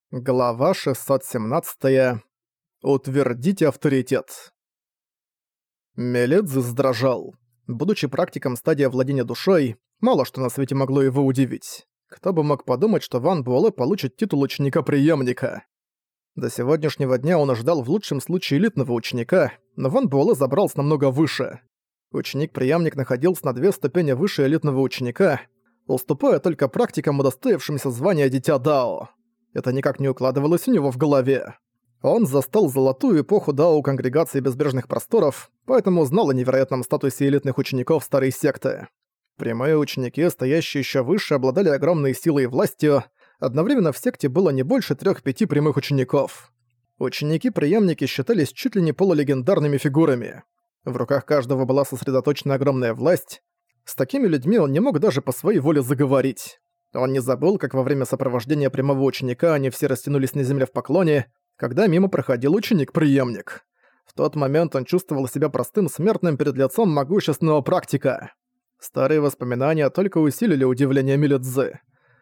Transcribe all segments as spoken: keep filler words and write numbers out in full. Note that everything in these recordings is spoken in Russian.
Глава шестьсот семнадцать. Утвердите авторитет. Меледзе задрожал. Будучи практиком стадии владения душой, мало что на свете могло его удивить. Кто бы мог подумать, что Ван Буэлэ получит титул ученика-преемника. До сегодняшнего дня он ожидал в лучшем случае элитного ученика, но Ван Буэлэ забрался намного выше. Ученик-преемник находился на две ступени выше элитного ученика, уступая только практикам, удостоившимся звания Дитя Дао. Это никак не укладывалось у него в голове. Он застал золотую эпоху Дао Конгрегации Безбрежных Просторов, поэтому знал о невероятном статусе элитных учеников старой секты. Прямые ученики, стоящие еще выше, обладали огромной силой и властью. Одновременно в секте было не больше трех-пяти прямых учеников. Ученики-преемники считались чуть ли не полулегендарными фигурами. В руках каждого была сосредоточена огромная власть. С такими людьми он не мог даже по своей воле заговорить. Он не забыл, как во время сопровождения прямого ученика они все растянулись на земле в поклоне, когда мимо проходил ученик-преемник. В тот момент он чувствовал себя простым смертным перед лицом могущественного практика. Старые воспоминания только усилили удивление Меледзе.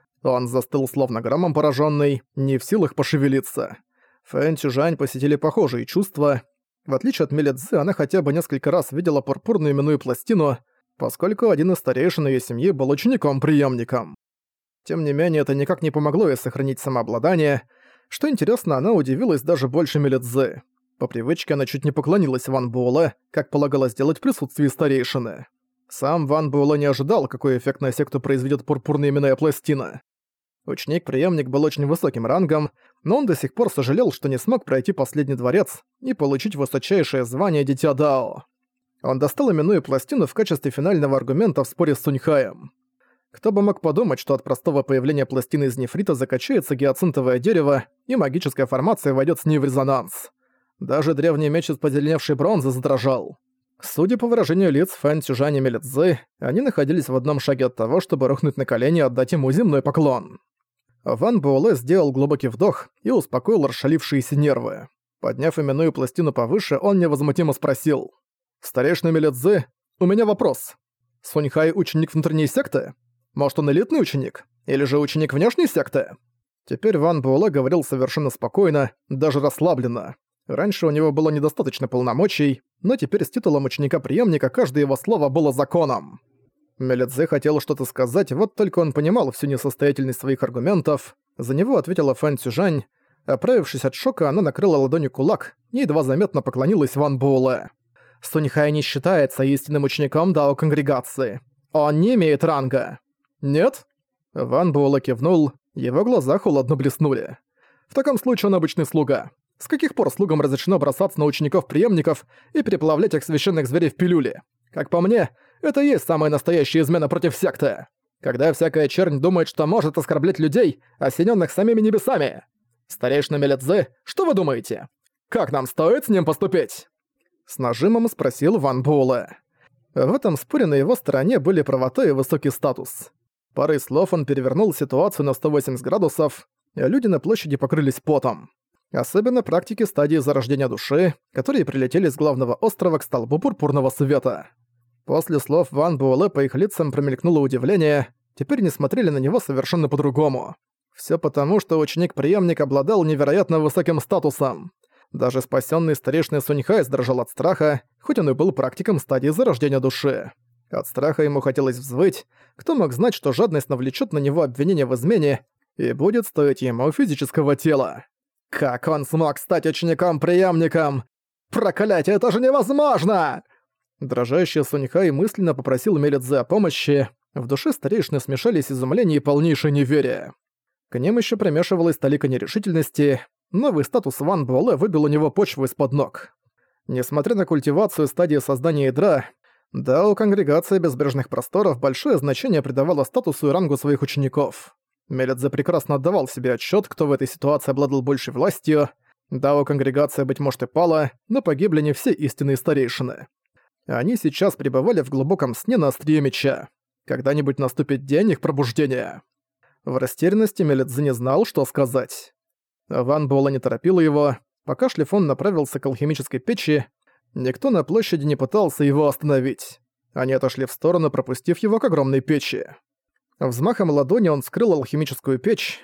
Он застыл словно громом пораженный, не в силах пошевелиться. Фэн Цюжань посетили похожие чувства. В отличие от Меледзе, она хотя бы несколько раз видела пурпурную именную пластину, поскольку один из старейшин её семьи был учеником-преемником. Тем не менее, это никак не помогло ей сохранить самообладание. Что интересно, она удивилась даже больше Меледзе. По привычке она чуть не поклонилась Ван Буэлэ, как полагалось делать в присутствии старейшины. Сам Ван Буэлэ не ожидал, какой эффект на секту произведет пурпурная именная пластина. Ученик-преемник был очень высоким рангом, но он до сих пор сожалел, что не смог пройти последний дворец и получить высочайшее звание Дитя Дао. Он достал именную пластину в качестве финального аргумента в споре с Суньхаем. Кто бы мог подумать, что от простого появления пластины из нефрита закачается гиацинтовое дерево, и магическая формация войдет с ней в резонанс. Даже древний меч из позеленевшей бронзы задрожал. Судя по выражению лиц Фэн Цюжань и Меледзе, они находились в одном шаге от того, чтобы рухнуть на колени и отдать ему земной поклон. Ван Буэлэ сделал глубокий вдох и успокоил расшалившиеся нервы. Подняв именную пластину повыше, он невозмутимо спросил: «Старейшина Меледзе, у меня вопрос. Суньхай ученик внутренней секты? Может, он элитный ученик? Или же ученик внешней секты?» Теперь Ван Буэлэ говорил совершенно спокойно, даже расслабленно. Раньше у него было недостаточно полномочий, но теперь с титулом ученика-преемника каждое его слово было законом. Меледзе хотел что-то сказать, вот только он понимал всю несостоятельность своих аргументов. За него ответила Фэн Цюжань. Оправившись от шока, она накрыла ладонью кулак и едва заметно поклонилась Ван Буэлэ. «Суньхай не считается истинным учеником Дао Конгрегации. Он не имеет ранга». «Нет?» Ван Буэлэ кивнул, его глаза холодно блеснули. «В таком случае он обычный слуга. С каких пор слугам разрешено бросаться на учеников-преемников и переплавлять их священных зверей в пилюли? Как по мне, это и есть самая настоящая измена против секты. Когда всякая чернь думает, что может оскорблять людей, осененных самими небесами. Старейшина Меледзе, что вы думаете? Как нам стоит с ним поступить?» С нажимом спросил Ван Буэлэ. В этом споре на его стороне были правота и высокий статус. Парой слов он перевернул ситуацию на сто восемьдесят градусов, и люди на площади покрылись потом. Особенно практики стадии зарождения души, которые прилетели с главного острова к столбу пурпурного света. После слов Ван Буэлэ по их лицам промелькнуло удивление, теперь не смотрели на него совершенно по-другому. Всё потому, что ученик-преемник обладал невероятно высоким статусом. Даже спасённый старейшина Суньхай сдрожал от страха, хоть он и был практиком стадии зарождения души. От страха ему хотелось взвыть. Кто мог знать, что жадность навлечет на него обвинение в измене и будет стоить ему физического тела? Как он смог стать учеником-преемником? Проклятие, это же невозможно! Дрожащий Суньхай мысленно попросил Меледзе о помощи. В душе старейшины смешались изумление и полнейшее неверие. К ним ещё примешивалась толика нерешительности. Новый статус Ван Буэлэ выбил у него почву из-под ног. Несмотря на культивацию стадии создания ядра, Дао Конгрегация Безбрежных Просторов большое значение придавала статусу и рангу своих учеников. Меледзе прекрасно отдавал себе отчёт, кто в этой ситуации обладал большей властью. Дао Конгрегация, быть может, и пала, но погибли не все истинные старейшины. Они сейчас пребывали в глубоком сне на острие меча. Когда-нибудь наступит день их пробуждения. В растерянности Меледзе не знал, что сказать. Ван Буэлэ не торопил его. Покашлив, он направился к алхимической печи. Никто на площади не пытался его остановить. Они отошли в сторону, пропустив его к огромной печи. Взмахом ладони он вскрыл алхимическую печь.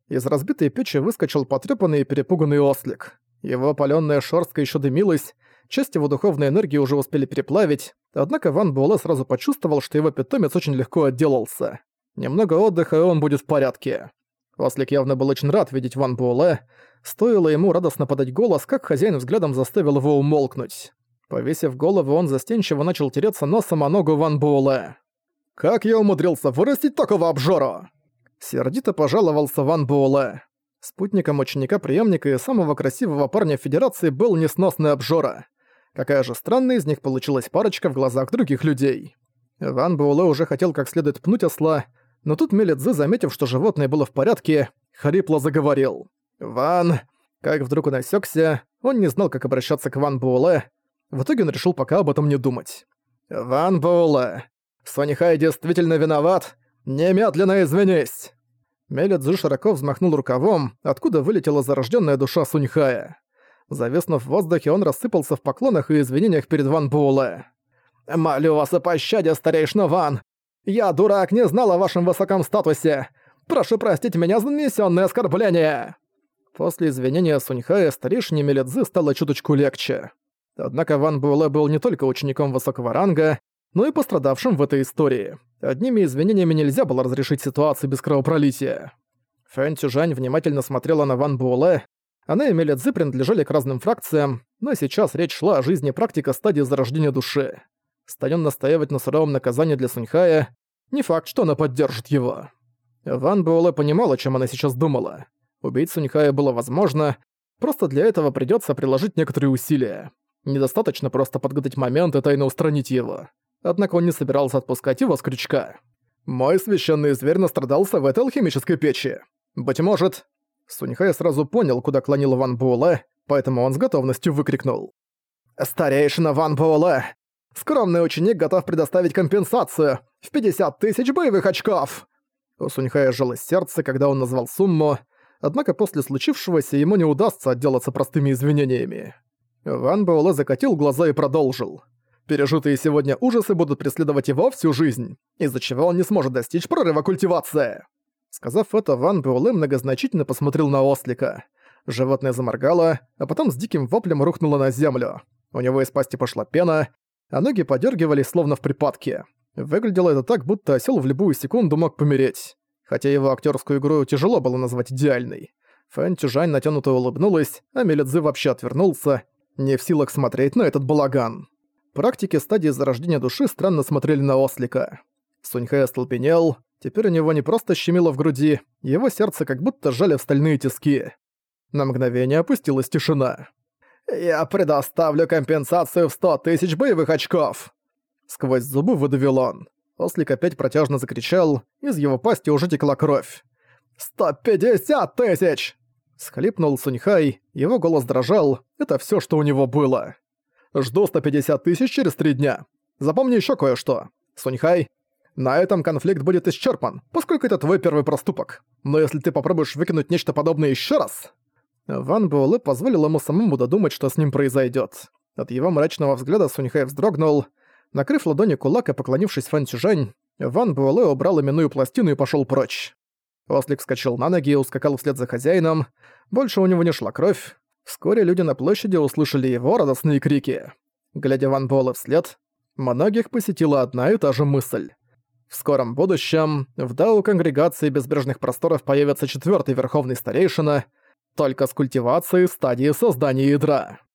Из разбитой печи выскочил потрёпанный и перепуганный ослик. Его опалённая шерстка ещё дымилась, часть его духовной энергии уже успели переплавить, однако Ван Буэлэ сразу почувствовал, что его питомец очень легко отделался. Немного отдыха, и он будет в порядке. Ослик явно был очень рад видеть Ван Буэлэ. Стоило ему радостно подать голос, как хозяин взглядом заставил его умолкнуть. Повесив голову, он застенчиво начал тереться носом о ногу Ван Буэлэ. «Как я умудрился вырастить такого обжору?» Сердито пожаловался Ван Буэлэ. Спутником ученика-преемника и самого красивого парня Федерации был несносный обжора. Какая же странная из них получилась парочка в глазах других людей. Ван Буэлэ уже хотел как следует пнуть осла, но тут Мелицзы, заметив, что животное было в порядке, хрипло заговорил. «Ван...» Как вдруг он осёкся, он не знал, как обращаться к Ван Буэлэ. В итоге он решил пока об этом не думать. «Ван Буэлэ, Суньхай действительно виноват. Немедленно извинись!» Мелицзы широко взмахнул рукавом, откуда вылетела зарождённая душа Суньхая. Зависнув в воздухе, он рассыпался в поклонах и извинениях перед Ван Буэлэ. «Молю вас о пощаде, старейшина Ван! Я, дурак, не знал о вашем высоком статусе! Прошу простить меня за нанесённое оскорбление!» После извинения Суньхая старейшине Мелицзы стало чуточку легче. Однако Ван Буэлэ был не только учеником высокого ранга, но и пострадавшим в этой истории. Одними извинениями нельзя было разрешить ситуацию без кровопролития. Фэн Цюжань внимательно смотрела на Ван Буэлэ. Она и Мелицзы принадлежали к разным фракциям, но сейчас речь шла о жизни практика стадии зарождения души. Станет настаивать на суровом наказании для Суньхая, не факт, что она поддержит его. Ван Буэлэ понимала, о чем она сейчас думала. Убить Суньхая было возможно, просто для этого придётся приложить некоторые усилия. Недостаточно просто подгадать момент и тайно устранить его. Однако он не собирался отпускать его с крючка. «Мой священный зверь настрадался в этой алхимической печи. Быть может...» Суньхай сразу понял, куда клонил Ван Буэлэ, поэтому он с готовностью выкрикнул. «Старейшина Ван Буэлэ! Скромный ученик готов предоставить компенсацию в пятьдесят тысяч боевых очков!» У Суньхая сжалось сердце, когда он назвал сумму, однако после случившегося ему не удастся отделаться простыми извинениями. Ван Буэлэ закатил глаза и продолжил. Пережитые сегодня ужасы будут преследовать его всю жизнь, из-за чего он не сможет достичь прорыва культивации. Сказав это, Ван Буэлэ многозначительно посмотрел на ослика. Животное заморгало, а потом с диким воплем рухнуло на землю. У него из пасти пошла пена, а ноги подергивались, словно в припадке. Выглядело это так, будто осёл в любую секунду мог помереть. Хотя его актерскую игру тяжело было назвать идеальной. Фэн Цюжань натянуто улыбнулась, а Мелицзы вообще отвернулся, не в силах смотреть на этот балаган. Практики стадии зарождения души странно смотрели на ослика. Суньхай остолбенел, теперь у него не просто щемило в груди, его сердце как будто сжали в стальные тиски. На мгновение опустилась тишина. «Я предоставлю компенсацию в сто тысяч боевых очков!» Сквозь зубы выдавил он. Ослик опять протяжно закричал, из его пасти уже текла кровь. «Сто пятьдесят тысяч!» Схлипнул Суньхай, его голос дрожал, это всё, что у него было. «Жду сто пятьдесят тысяч через три дня. Запомни ещё кое-что. Суньхай, на этом конфликт будет исчерпан, поскольку это твой первый проступок. Но если ты попробуешь выкинуть нечто подобное ещё раз...» Ван Буэлэ позволил ему самому додумать, что с ним произойдёт. От его мрачного взгляда Суньхай вздрогнул. Накрыв ладонью кулак и поклонившись Фэн Цюжань, Ван Буэлэ убрал именную пластину и пошёл прочь. Ослик вскочил на ноги и ускакал вслед за хозяином. Больше у него не шла кровь. Вскоре люди на площади услышали его радостные крики. Глядя Ван Буэлэ вслед, многих посетила одна и та же мысль. В скором будущем в Дао Конгрегации Безбрежных Просторов появится четвёртый Верховный Старейшина, только с культивацией стадии создания ядра.